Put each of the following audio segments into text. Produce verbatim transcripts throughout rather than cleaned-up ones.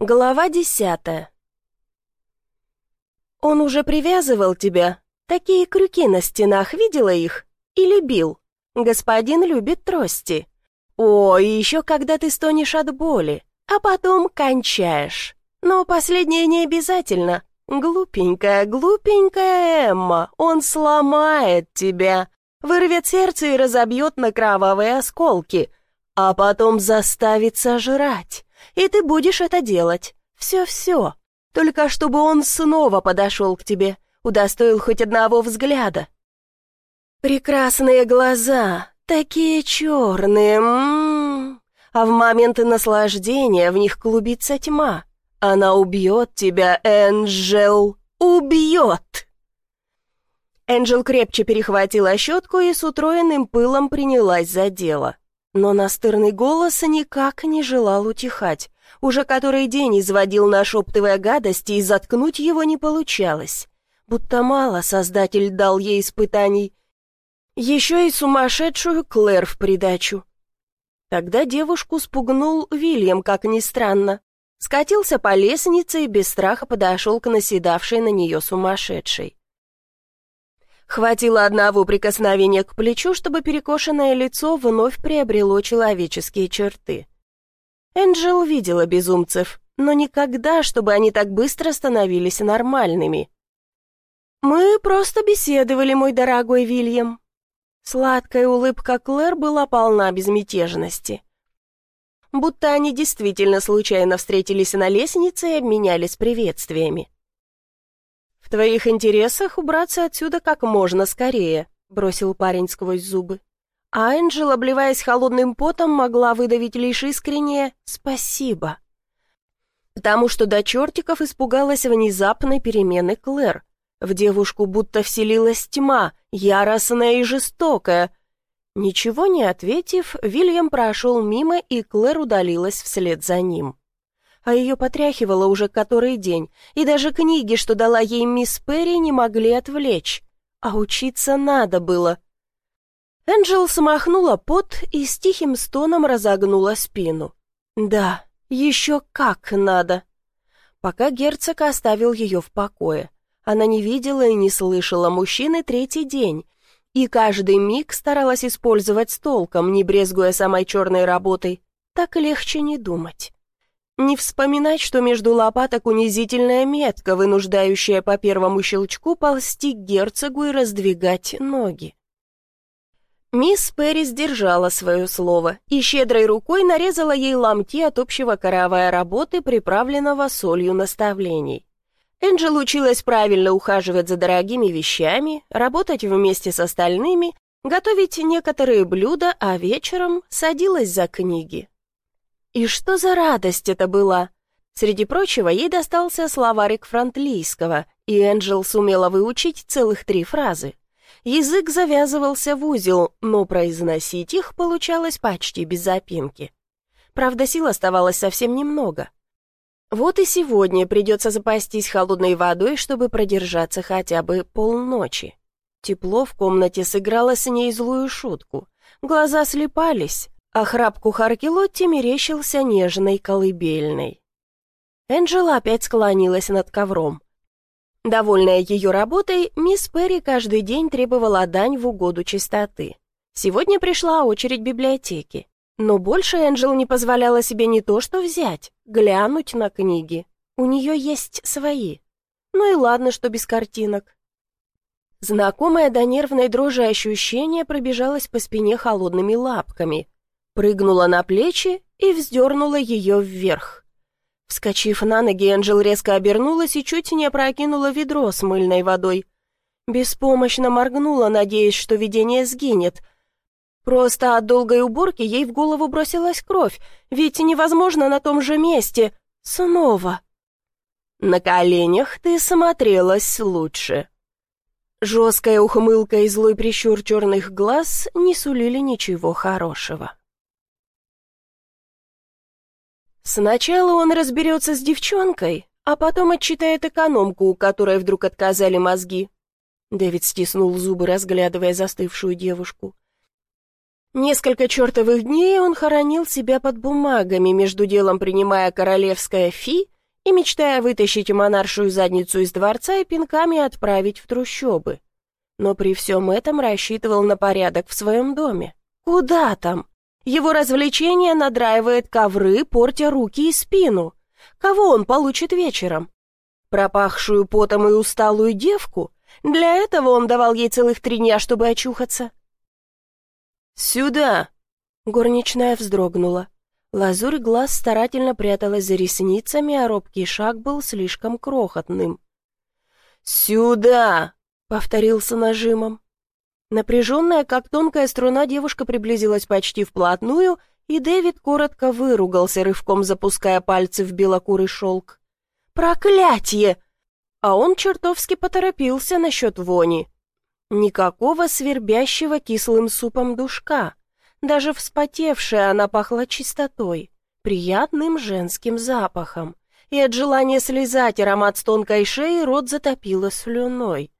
Глава десятая. Он уже привязывал тебя? Такие крюки на стенах, видела их? Или бил? Господин любит трости. О, и еще когда ты стонешь от боли, а потом кончаешь. Но последнее не обязательно. Глупенькая, глупенькая Эмма, он сломает тебя, вырвет сердце и разобьет на кровавые осколки, а потом заставит сожрать. И ты будешь это делать. Все-все. Только чтобы он снова подошел к тебе, удостоил хоть одного взгляда. Прекрасные глаза, такие черные, м-м-м. А в моменты наслаждения в них клубится тьма. Она убьет тебя, Энджел, убьет. Энджел крепче перехватила щетку и с утроенным пылом принялась за дело. Но настырный голос никак не желал утихать. Уже который день изводил, нашептывая гадости, и заткнуть его не получалось. Будто мало Создатель дал ей испытаний. Еще и сумасшедшую Клэр в придачу. Тогда девушку спугнул Вильям, как ни странно. Скатился по лестнице и без страха подошел к наседавшей на нее сумасшедшей. Хватило одного прикосновения к плечу, чтобы перекошенное лицо вновь приобрело человеческие черты. Энджел видела безумцев, но никогда, чтобы они так быстро становились нормальными. «Мы просто беседовали, мой дорогой Вильям». Сладкая улыбка Клэр была полна безмятежности. Будто они действительно случайно встретились на лестнице и обменялись приветствиями. «В твоих интересах убраться отсюда как можно скорее», — бросил парень сквозь зубы. А Энджел, обливаясь холодным потом, могла выдавить лишь искреннее «спасибо». Потому что до чертиков испугалась внезапной перемены Клэр. В девушку будто вселилась тьма, яростная и жестокая. Ничего не ответив, Вильям прошел мимо, и Клэр удалилась вслед за ним. А ее потряхивало уже который день, и даже книги, что дала ей мисс Перри, не могли отвлечь. А учиться надо было. Энджел смахнула пот и с тихим стоном разогнула спину. Да, еще как надо. Пока герцог оставил ее в покое. Она не видела и не слышала мужчины третий день, и каждый миг старалась использовать с толком, не брезгуя самой черной работой. Так легче не думать. Не вспоминать, что между лопаток унизительная метка, вынуждающая по первому щелчку ползти к герцогу и раздвигать ноги. Мисс Перри сдержала свое слово и щедрой рукой нарезала ей ломти от общего каравая работы, приправленного солью наставлений. Энджел училась правильно ухаживать за дорогими вещами, работать вместе с остальными, готовить некоторые блюда, а вечером садилась за книги. И что за радость это была! Среди прочего, ей достался словарик франтлийского, и Энджел сумела выучить целых три фразы. Язык завязывался в узел, но произносить их получалось почти без запинки. Правда, сил оставалось совсем немного. Вот и сегодня придется запастись холодной водой, чтобы продержаться хотя бы полночи. Тепло в комнате сыграло с ней злую шутку. Глаза слепались, а храп кухарки Лотти мерещился нежной колыбельной. Энджела опять склонилась над ковром. Довольная ее работой, мисс Перри каждый день требовала дань в угоду чистоты. Сегодня пришла очередь библиотеки. Но больше Энджел не позволяла себе не то что взять, глянуть на книги. У нее есть свои. Ну и ладно, что без картинок. Знакомое до нервной дрожи ощущение пробежалось по спине холодными лапками, прыгнуло на плечи и вздернуло ее вверх. Вскочив на ноги, Энджел резко обернулась и чуть не опрокинула ведро с мыльной водой. Беспомощно моргнула, надеясь, что видение сгинет. Просто от долгой уборки ей в голову бросилась кровь, ведь невозможно на том же месте. Снова. На коленях ты смотрелась лучше. Жесткая ухмылка и злой прищур черных глаз не сулили ничего хорошего. Сначала он разберется с девчонкой, а потом отчитает экономку, у которой вдруг отказали мозги. Дэвид стиснул зубы, разглядывая застывшую девушку. Несколько чертовых дней он хоронил себя под бумагами, между делом принимая королевское фи и мечтая вытащить монаршую задницу из дворца и пинками отправить в трущобы. Но при всем этом рассчитывал на порядок в своем доме. Куда там? Его развлечение надраивает ковры, портя руки и спину. Кого он получит вечером? Пропахшую потом и усталую девку? Для этого он давал ей целых три дня, чтобы очухаться. «Сюда!» Горничная вздрогнула. Лазурь глаз старательно пряталась за ресницами, а робкий шаг был слишком крохотным. «Сюда!» — повторил с нажимом. Напряженная, как тонкая струна, девушка приблизилась почти вплотную, и Дэвид коротко выругался, рывком запуская пальцы в белокурый шелк. «Проклятье!» А он чертовски поторопился насчет вони. Никакого свербящего кислым супом душка. Даже вспотевшая она пахла чистотой, приятным женским запахом, и от желания слезать аромат с тонкой шеи рот затопило слюной.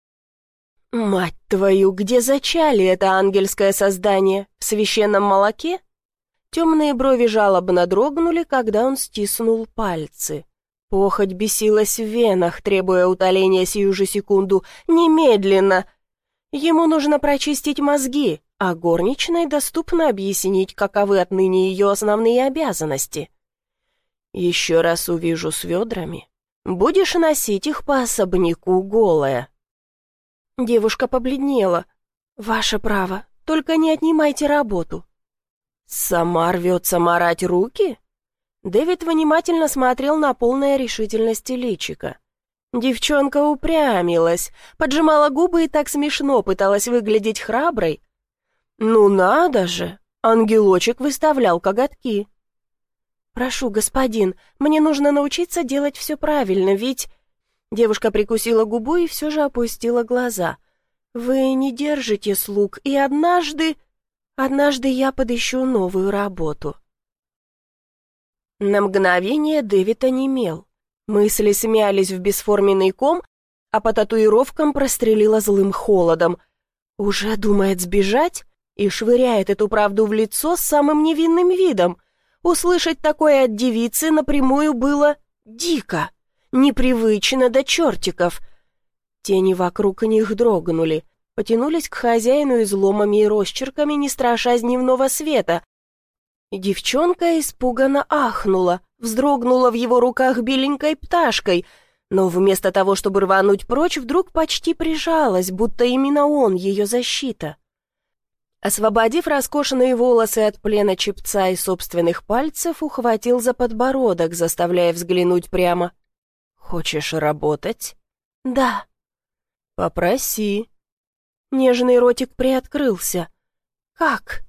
«Мать твою, где зачали это ангельское создание? В священном молоке?» Темные брови жалобно дрогнули, когда он стиснул пальцы. Похоть бесилась в венах, требуя утоления сию же секунду. «Немедленно!» Ему нужно прочистить мозги, а горничной доступно объяснить, каковы отныне ее основные обязанности. «Еще раз увижу с ведрами. Будешь носить их по особняку голая». Девушка побледнела. «Ваше право, только не отнимайте работу». «Сама рвется марать руки?» Дэвид внимательно смотрел на полное решительности личико. Девчонка упрямилась, поджимала губы и так смешно пыталась выглядеть храброй. «Ну надо же!» — ангелочек выставлял коготки. «Прошу, господин, мне нужно научиться делать все правильно, ведь...» Девушка прикусила губу и все же опустила глаза. «Вы не держите слуг, и однажды... Однажды я подыщу новую работу». На мгновение Дэвид онемел. Мысли смялись в бесформенный ком, а по татуировкам прострелило злым холодом. Уже думает сбежать и швыряет эту правду в лицо с самым невинным видом. Услышать такое от девицы напрямую было дико, непривычно до чертиков. Тени вокруг них дрогнули, потянулись к хозяину изломами и росчерками, не страшась дневного света. Девчонка испуганно ахнула, вздрогнула в его руках беленькой пташкой, но вместо того, чтобы рвануть прочь, вдруг почти прижалась, будто именно он ее защита. Освободив роскошные волосы от плена чепца и собственных пальцев, ухватил за подбородок, заставляя взглянуть прямо. «Хочешь работать?» «Да». «Попроси». Нежный ротик приоткрылся. «Как?»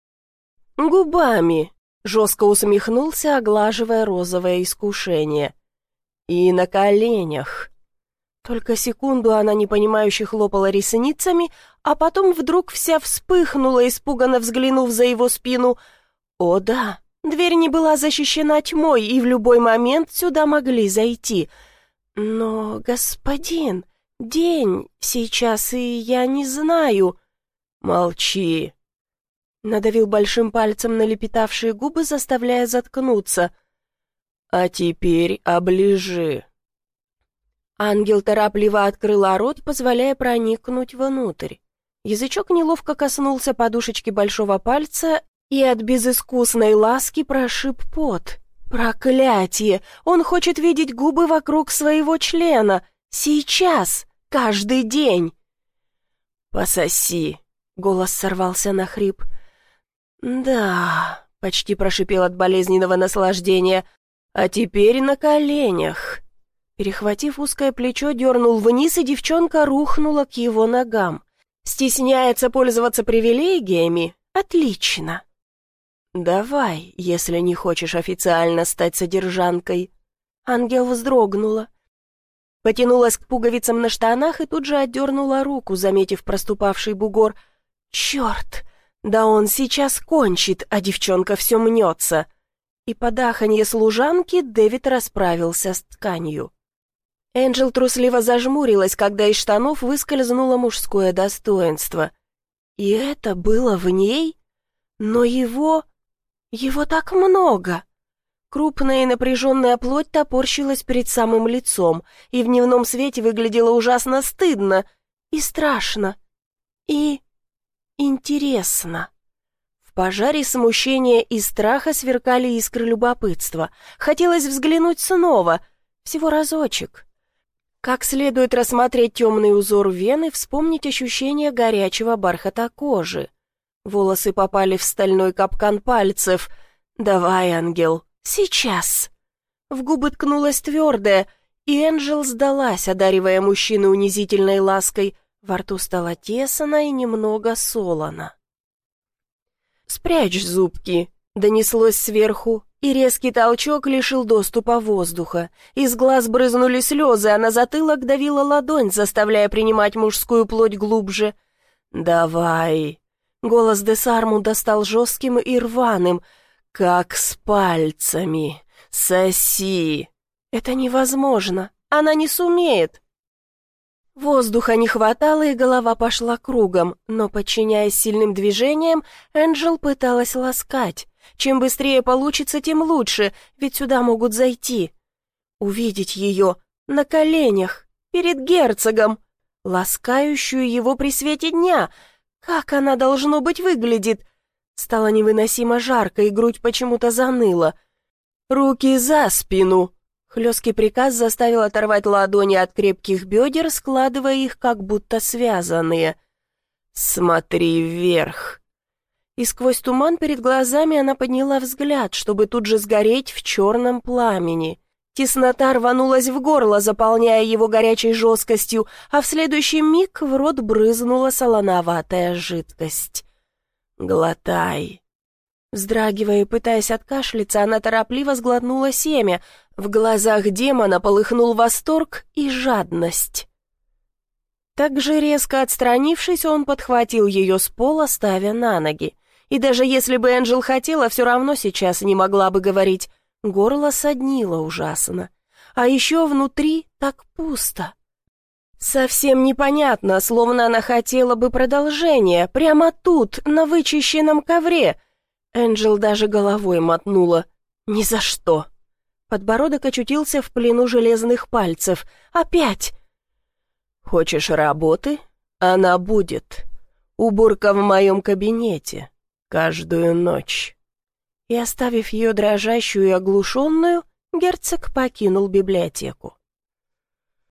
«Губами», — жестко усмехнулся, оглаживая розовое искушение. «И на коленях». Только секунду она непонимающе хлопала ресницами, а потом вдруг вся вспыхнула, испуганно взглянув за его спину. О да, дверь не была защищена тьмой, и в любой момент сюда могли зайти. Но, господин, день сейчас, и я не знаю. «Молчи», — надавил большим пальцем на лепетавшие губы, заставляя заткнуться. «А теперь оближи». Ангел торопливо открыла рот, позволяя проникнуть внутрь. Язычок неловко коснулся подушечки большого пальца и от безыскусной ласки прошиб пот. Проклятие! Он хочет видеть губы вокруг своего члена. Сейчас! Каждый день! «Пососи!» — голос сорвался на хрип. «Да», — почти прошипел от болезненного наслаждения, — «а теперь на коленях». Перехватив узкое плечо, дернул вниз, и девчонка рухнула к его ногам. «Стесняется пользоваться привилегиями? Отлично!» «Давай, если не хочешь официально стать содержанкой». Ангел вздрогнула. Потянулась к пуговицам на штанах и тут же отдернула руку, заметив проступавший бугор. «Черт! Да он сейчас кончит, а девчонка все мнется!» И под аханье служанки Дэвид расправился с тканью. Энджел трусливо зажмурилась, когда из штанов выскользнуло мужское достоинство. И это было в ней? Но его... его так много. Крупная и напряженная плоть топорщилась перед самым лицом, и в дневном свете выглядела ужасно стыдно и страшно, и интересно. В пожаре смущения и страха сверкали искры любопытства. Хотелось взглянуть снова, всего разочек. Как следует рассмотреть темный узор вены, вспомнить ощущение горячего бархата кожи. Волосы попали в стальной капкан пальцев. «Давай, ангел, сейчас!» В губы ткнулась твердая, и Энджел сдалась, одаривая мужчину унизительной лаской. Во рту стало тесно и немного солоно. «Спрячь зубки!» — донеслось сверху, и резкий толчок лишил доступа воздуха. Из глаз брызнули слезы, а на затылок давила ладонь, заставляя принимать мужскую плоть глубже. «Давай!» Голос Десармунда стал жестким и рваным. «Как с пальцами! Соси!» «Это невозможно! Она не сумеет!» Воздуха не хватало, и голова пошла кругом, но, подчиняясь сильным движениям, Энджел пыталась ласкать. Чем быстрее получится, тем лучше, ведь сюда могут зайти. Увидеть ее на коленях, перед герцогом, ласкающую его при свете дня. Как она, должно быть, выглядит? Стало невыносимо жарко, и грудь почему-то заныла. «Руки за спину!» Хлесткий приказ заставил оторвать ладони от крепких бедер, складывая их, как будто связанные. «Смотри вверх!» И сквозь туман перед глазами она подняла взгляд, чтобы тут же сгореть в черном пламени. Теснота рванулась в горло, заполняя его горячей жесткостью, а в следующий миг в рот брызнула солоноватая жидкость. «Глотай!» Вздрагивая и пытаясь откашляться, она торопливо сглотнула семя. В глазах демона полыхнул восторг и жадность. Так же резко отстранившись, он подхватил ее с пола, ставя на ноги. И даже если бы Энджел хотела, все равно сейчас не могла бы говорить. Горло соднило ужасно. А еще внутри так пусто. Совсем непонятно, словно она хотела бы продолжения, прямо тут, на вычищенном ковре. Энджел даже головой мотнула. «Ни за что!» Подбородок очутился в плену железных пальцев. «Опять!» «Хочешь работы? Она будет. Уборка в моем кабинете. Каждую ночь». И, оставив ее дрожащую и оглушенную, герцог покинул библиотеку.